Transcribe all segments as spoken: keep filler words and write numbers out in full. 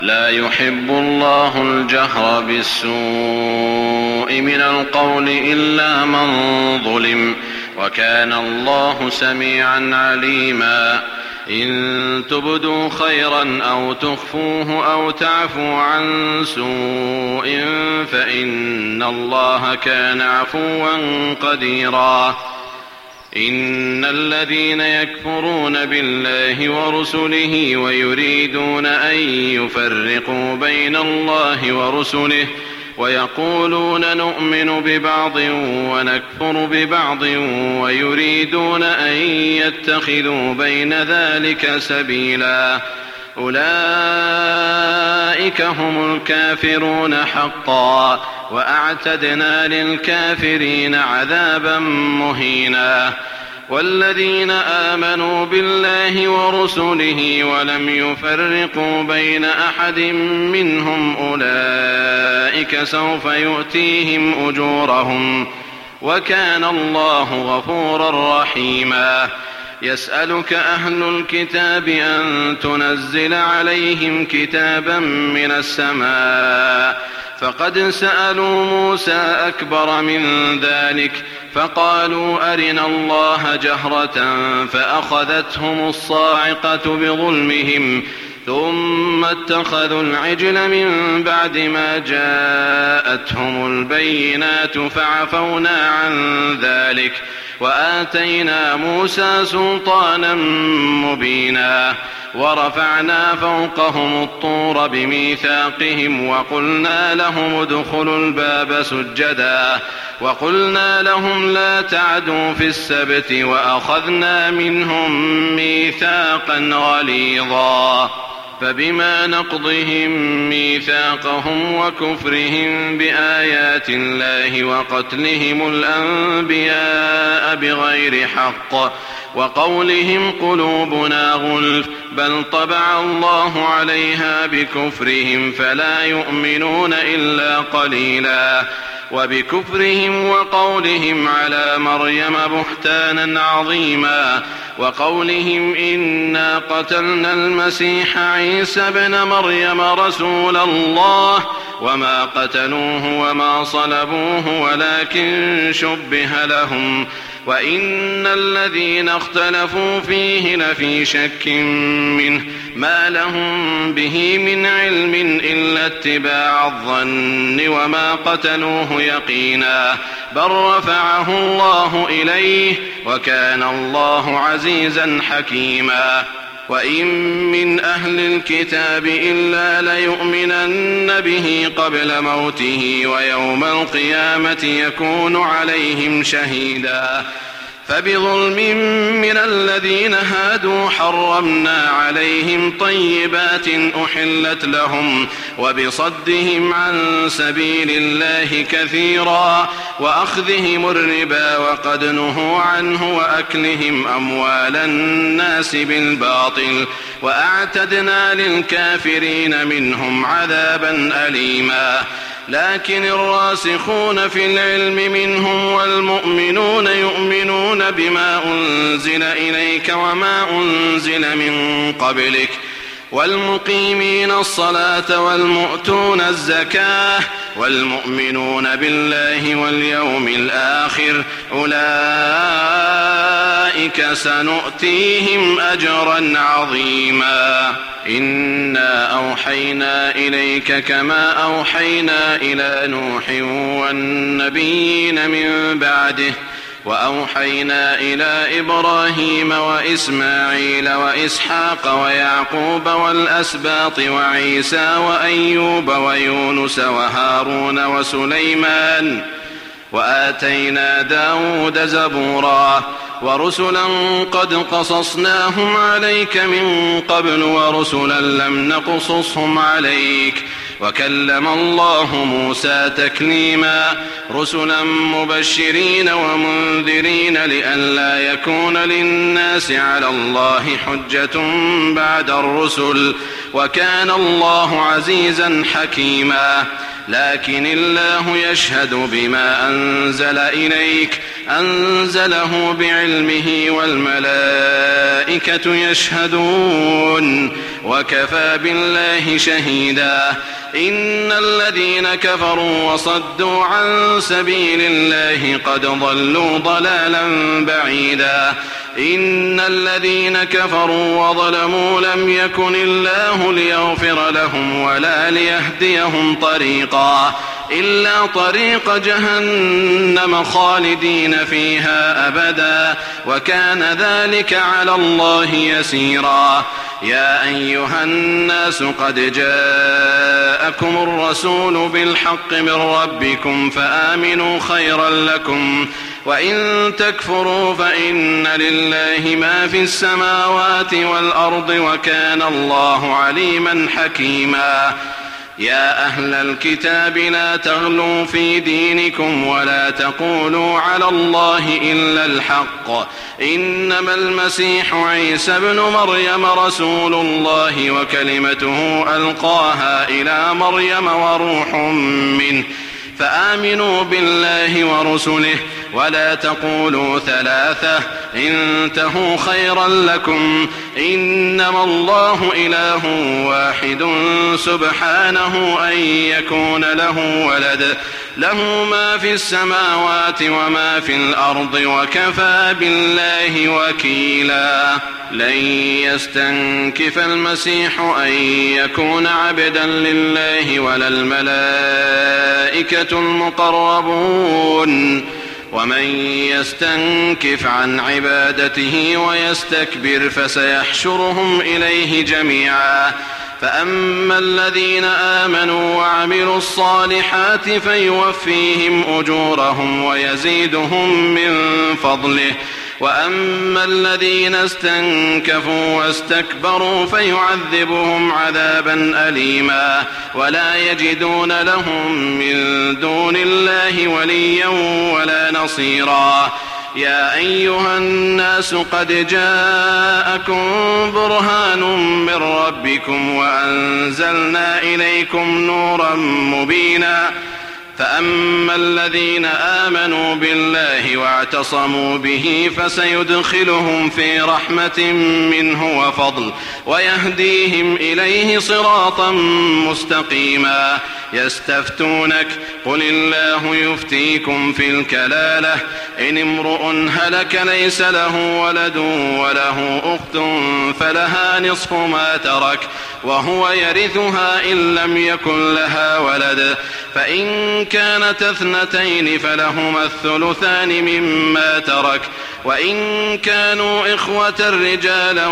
لا يحب الله الجهر بالسوء من القول إلا من ظلم، وكان الله سميعا عليما. إن تبدوا خيرا أو تخفوه أو تعفوا عن سوء فإن الله كان عفوا قديرا. إن الذين يكفرون بالله ورسله ويريدون أن يفرقوا بين الله ورسله ويقولون نؤمن ببعض ونكفر ببعض ويريدون أن يتخذوا بين ذلك سبيلا، أولئك هم الكافرون حقا، وأعتدنا للكافرين عذابا مهينا. والذين آمنوا بالله ورسله ولم يفرقوا بين أحد منهم أولئك سوف يؤتيهم أجورهم، وكان الله غفورا رحيما. يسألك أهل الكتاب أن تنزل عليهم كتابا من السماء، فقد سألوا موسى أكبر من ذلك فقالوا أرنا الله جهرة فأخذتهم الصاعقة بظلمهم ثم اتخذوا العجل من بعد ما جاءتهم البينات فعفونا عن ذلك وآتينا موسى سلطانا مبينا. ورفعنا فوقهم الطور بميثاقهم وقلنا لهم ادخلوا الباب سجدا وقلنا لهم لا تعدوا في السبت وأخذنا منهم ميثاقا غليظا. فبما نقضهم ميثاقهم وكفرهم بآيات الله وقتلهم الأنبياء بغير حق وقولهم قلوبنا غلف بل طبع الله عليها بكفرهم فلا يؤمنون إلا قليلا. وبكفرهم وقولهم على مريم بهتانا عظيما وقولهم إنا قتلنا المسيح عيسى ابن مريم رسول الله وما قتلوه وما صلبوه ولكن شبه لهم وإن الذين اختلفوا فيه لفي شك منه ما لهم به من علم إلا اتباع الظن وما قتلوه يقينا بل رفعه الله إليه وكان الله عزيزا حكيما. وإن من أهل الكتاب إلا ليؤمنن به قبل موته ويوم القيامة يكون عليهم شهيدا. فبظلم من الذين هادوا حرمنا عليهم طيبات أحلت لهم وبصدهم عن سبيل الله كثيرا وأخذهم الربا وقد نهوا عنه وأكلهم أموال الناس بالباطل وأعتدنا للكافرين منهم عذابا أليما. لكن الراسخون في العلم منهم والمؤمنون يؤمنون بما أنزل إليك وما أنزل من قبلك والمقيمين الصلاة والمؤتون الزكاة والمؤمنون بالله واليوم الآخر أولئك سنؤتيهم أجرا عظيما. إنا أوحينا إليك كما أوحينا إلى نوح والنبيين من بعده وأوحينا إلى إبراهيم وإسماعيل وإسحاق ويعقوب والأسباط وعيسى وأيوب ويونس وهارون وسليمان وآتينا داود زبورا ورسلا قد قصصناهم عليك من قبل ورسلا لم نقصصهم عليك وكلم الله موسى تكليما. رسلا مبشرين ومنذرين لئلا يكون للناس على الله حجة بعد الرسل وكان الله عزيزا حكيما. لكن الله يشهد بما أنزل إليك أنزله بعلمه والملائكة يشهدون وكفى بالله شهيدا. إن الذين كفروا وصدوا عن سبيل الله قد ضلوا ضلالا بعيدا. إن الذين كفروا وظلموا لم يكن الله ليغفر لهم ولا ليهديهم طريقا إلا طريق جهنم خالدين فيها أبدا وكان ذلك على الله يسيرا. يا أيها الناس قد جاءكم الرسول بالحق من ربكم فآمنوا خيرا لكم وإن تكفروا فإن لله ما في السماوات والأرض وكان الله عليما حكيما. يا أهل الكتاب لا تغلوا في دينكم ولا تقولوا على الله إلا الحق إنما المسيح عيسى ابن مريم رسول الله وكلمته ألقاها إلى مريم وروح منه فآمنوا بالله ورسله ولا تقولوا ثلاثة انتهوا خيرا لكم إنما الله إله واحد سبحانه أن يكون له ولد له ما في السماوات وما في الأرض وكفى بالله وكيلا. لن يستنكف المسيح أن يكون عبدا لله ولا الملائكة المقربون ومن يستنكف عن عبادته ويستكبر فسيحشرهم إليه جميعا. فأما الذين آمنوا وعملوا الصالحات فيوفيهم أجورهم ويزيدهم من فضله وأما الذين استنكفوا واستكبروا فيعذبهم عذابا أليما ولا يجدون لهم من دون الله وليا ولا نصيرا. يا أيها الناس قد جاءكم برهان من ربكم وأنزلنا إليكم نورا مبينا. فأما الذين آمنوا بالله واعتصموا به فسيدخلهم في رحمة منه وفضل ويهديهم إليه صراطا مستقيما. يستفتونك قل الله يفتيكم في الكلالة إن امرؤ هلك ليس له ولد وله أخت فلها نصف ما ترك وهو يرثها إن لم يكن لها ولد فإن كانت اثنتين فلهما الثلثان مما ترك وإن كانوا إخوة رجالا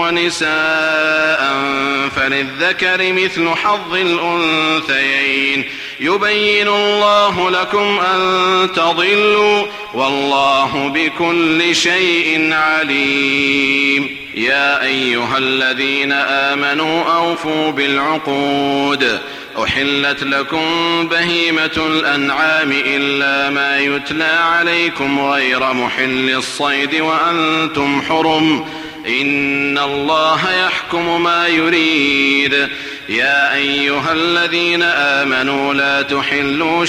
ونساء فللذكر مثل حظ الأنثيين يبين الله لكم أن تضلوا والله بكل شيء عليم. يا أيها الذين آمنوا أوفوا بالعقود أحلت لكم بهيمة الأنعام إلا ما يتلى عليكم غير محل الصيد وأنتم حرم إن الله يحكم ما يريد. يا أيها الذين آمنوا لا تحلوا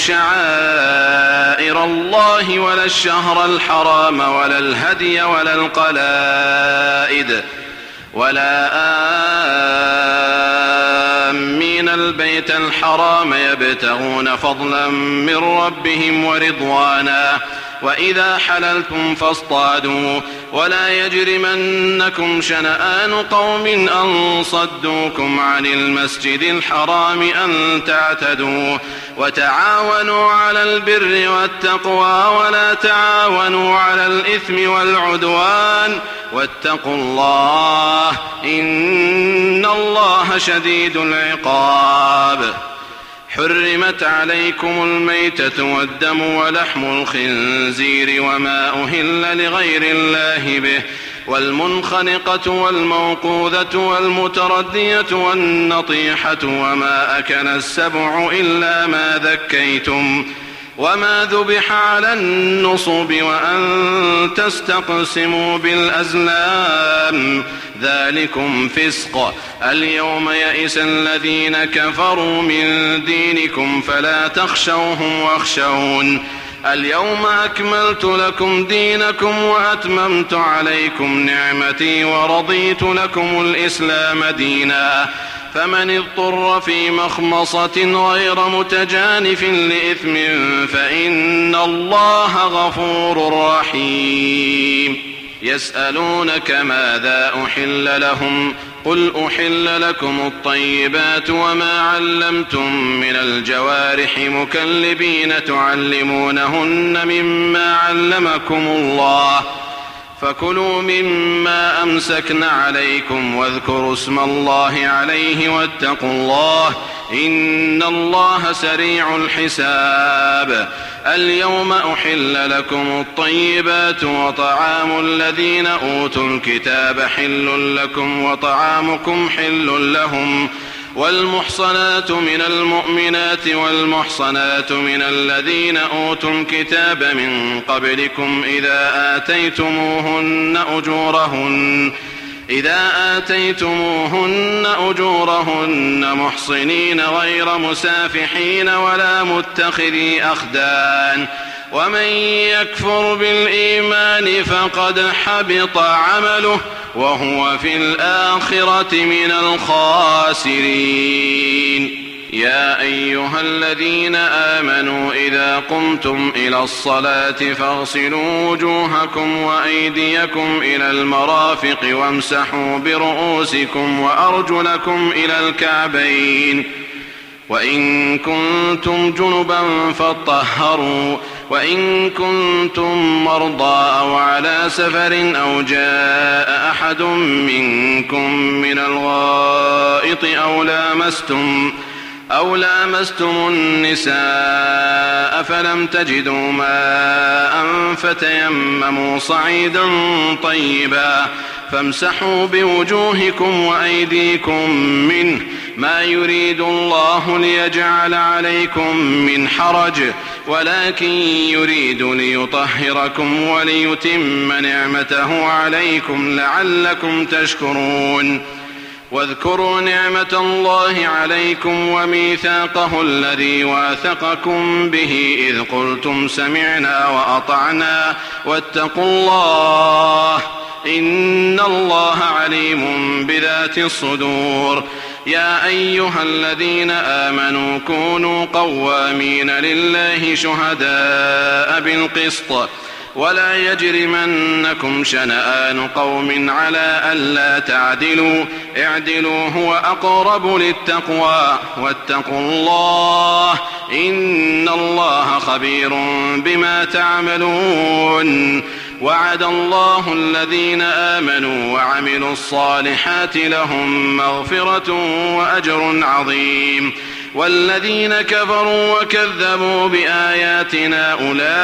شعائر الله ولا الشهر الحرام ولا الهدي ولا القلائد ولا آمين البيت الحرام يبتغون فضلا من ربهم ورضوانا وإذا حللتم فاصطادوا ولا يجرمنكم شنآن قوم أن صدوكم عن المسجد الحرام أن تعتدوا وتعاونوا على البر والتقوى ولا تعاونوا على الإثم والعدوان واتقوا الله إن الله شديد العقاب. حرمت عليكم الميتة والدم ولحم الخنزير وما أهل لغير الله به والمنخنقة والموقوذة والمتردية والنطيحة وما أكل السبع إلا ما ذكيتم وما ذبح على النصب وأن تستقسموا بالأزلام ذلكم فسق. اليوم يئس الذين كفروا من دينكم فلا تخشوهم واخشون. اليوم أكملت لكم دينكم وأتممت عليكم نعمتي ورضيت لكم الإسلام دينا. فمن اضطر في مخمصة غير متجانف لإثم فإن الله غفور رحيم. يسألونك ماذا أحل لهم قل أحل لكم الطيبات وما علمتم من الجوارح مكلبين تعلمونهن مما علمكم الله فكلوا مما أمسكن عليكم واذكروا اسم الله عليه واتقوا الله إن الله سريع الحساب. اليوم أحل لكم الطيبات وطعام الذين أوتوا الكتاب حل لكم وطعامكم حل لهم والمحصنات من المؤمنات والمحصنات من الذين أوتوا الكتاب من قبلكم إذا آتيتموهن أجورهن إذا آتيتموهن أجورهن محصنين غير مسافحين ولا متخذي أخدان ومن يكفر بالإيمان فقد حبط عمله وهو في الآخرة من الخاسرين. يا أيها الذين آمنوا إذا قمتم إلى الصلاة فاغسلوا وجوهكم وأيديكم إلى المرافق وامسحوا برؤوسكم وأرجلكم إلى الكعبين وإن كنتم جنبا فاطهروا وإن كنتم مرضى أو على سفر أو جاء أحد منكم من الغائط أو لامستم أو لامستم النساء فلم تجدوا ماء فتيمموا صعيدا طيبا فامسحوا بوجوهكم وأيديكم منه ما يريد الله ليجعل عليكم من حرج ولكن يريد ليطهركم وليتم نعمته عليكم لعلكم تشكرون. واذكروا نعمة الله عليكم وميثاقه الذي واثقكم به إذ قلتم سمعنا وأطعنا واتقوا الله إن الله عليم بذات الصدور. يا أيها الذين آمنوا كونوا قوامين لله شهداء بالقسط ولا يجرمنكم شنآن قوم على ألا تعدلوا اعدلوا هو أقرب للتقوى واتقوا الله إن الله خبير بما تعملون. وعد الله الذين آمنوا وعملوا الصالحات لهم مغفرة وأجر عظيم والذين كفروا وكذبوا بآياتنا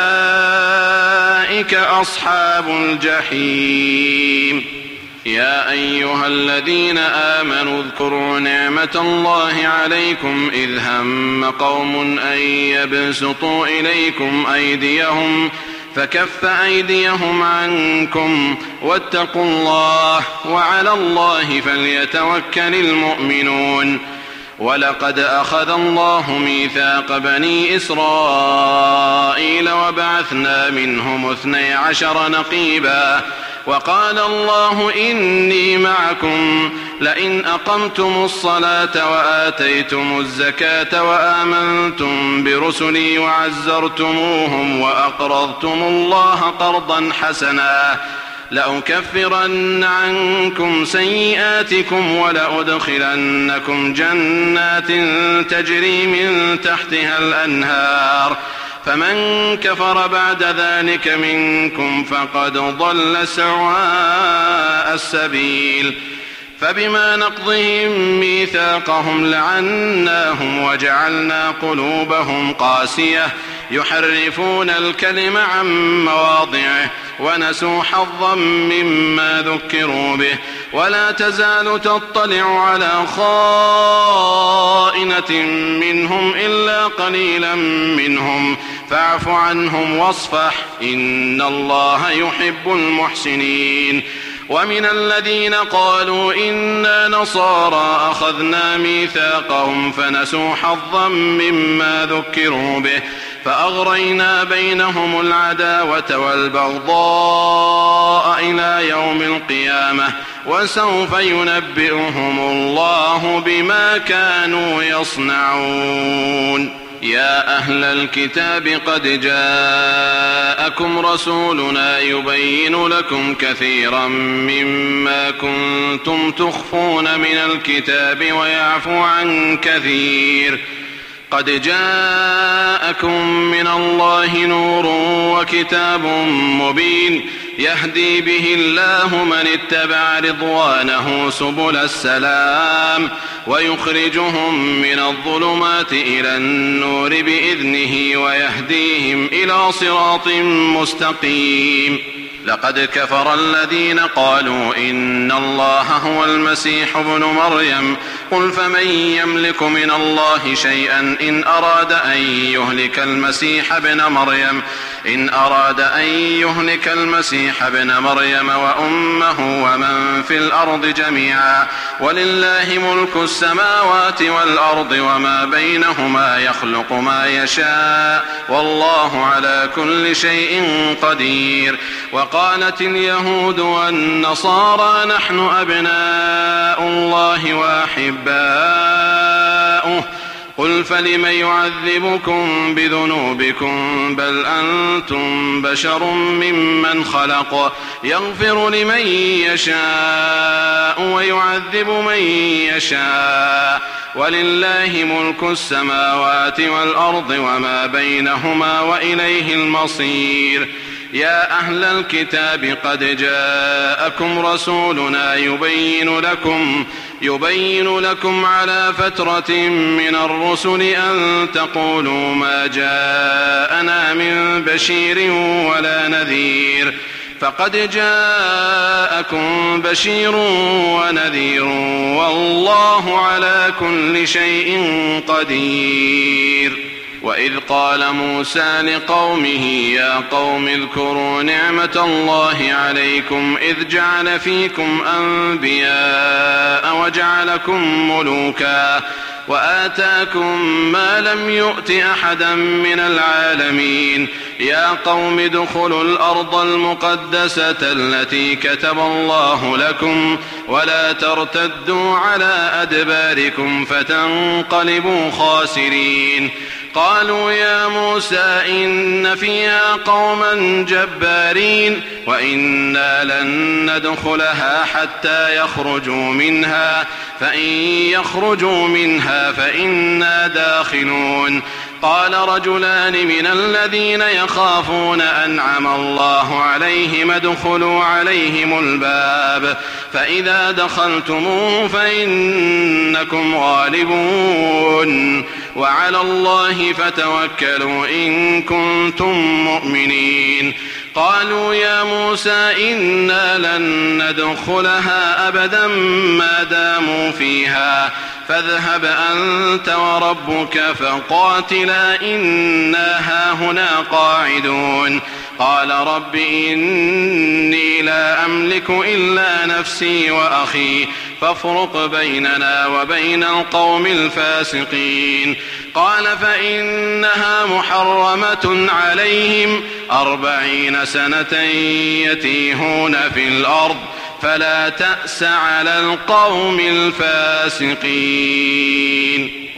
أولئك أصحاب الجحيم. يا أيها الذين آمنوا اذكروا نعمة الله عليكم إذ هم قوم أن يبسطوا إليكم أيديهم فكف أيديهم عنكم واتقوا الله وعلى الله فليتوكل المؤمنون. ولقد أخذ الله ميثاق بني إسرائيل وبعثنا منهم اثني عشر نقيبا وقال الله إني معكم لئن أقمتم الصلاة وآتيتم الزكاة وآمنتم برسلي وعزرتموهم وأقرضتم الله قرضا حسنا لأكفرن عنكم سيئاتكم ولأدخلنكم جنات تجري من تحتها الأنهار فمن كفر بعد ذلك منكم فقد ضل سواء السبيل. فبما نقضهم ميثاقهم لعناهم وجعلنا قلوبهم قاسية يحرفون الكلم عن مواضعه ونسوا حظا مما ذكروا به ولا تزال تطلع على خائنة منهم إلا قليلا منهم فاعف عنهم واصفح إن الله يحب المحسنين. ومن الذين قالوا إنا نصارى أخذنا ميثاقهم فنسوا حظا مما ذكروا به فأغرينا بينهم العداوة والبغضاء إلى يوم القيامة وسوف ينبئهم الله بما كانوا يصنعون. يا أهل الكتاب قد جاءكم رسولنا يبين لكم كثيرا مما كنتم تخفون من الكتاب ويعفو عن كثير. قد جاءكم من الله نور وكتاب مبين يهدي به الله من اتبع رضوانه سبل السلام ويخرجهم من الظلمات إلى النور بإذنه ويهديهم إلى صراط مستقيم. لقد كفر الذين قالوا إن الله هو المسيح ابن مريم قل فمن يملك من الله شيئا إن أراد أن يهلك المسيح ابن مريم إن أراد أن يهلك المسيح ابن مريم وأمه ومن في الأرض جميعا ولله ملك السماوات والأرض وما بينهما يخلق ما يشاء والله على كل شيء قدير. وقالت اليهود والنصارى نحن أبناء الله وأحباؤه قل فلم يعذبكم بذنوبكم بل أنتم بشر ممن خلق يغفر لمن يشاء ويعذب من يشاء ولله ملك السماوات والأرض وما بينهما وإليه المصير. يا أهل الكتاب قد جاءكم رسولنا يبين لكم يبين لكم على فترة من الرسل أن تقولوا ما جاءنا من بشير ولا نذير فقد جاءكم بشير ونذير والله على كل شيء قدير. وإذ قال موسى لقومه يا قوم اذكروا نعمة الله عليكم إذ جعل فيكم أنبياء وجعلكم ملوكا وآتاكم ما لم يؤت أحدا من العالمين. يا قوم ادخلوا الأرض المقدسة التي كتب الله لكم ولا ترتدوا على أدباركم فتنقلبوا خاسرين. قالوا يا موسى إن فيها قوما جبارين وإنا لن ندخلها حتى يخرجوا منها فإن يخرجوا منها فإنا داخلون. قال رجلان من الذين يخافون أنعم الله عليهم ادخلوا عليهم الباب فإذا دخلتموه فإنكم غالبون وعلى الله فتوكلوا إن كنتم مؤمنين. قالوا يا موسى إنا لن ندخلها أبدا ما داموا فيها فاذهب أنت وربك فقاتلا إنا هاهنا قاعدون. قال رب إني لا أملك إلا نفسي وأخي فافرق بيننا وبين القوم الفاسقين. قال فإنها محرمة عليهم أربعين سنة يتيهون في الأرض فلا تأس على القوم الفاسقين.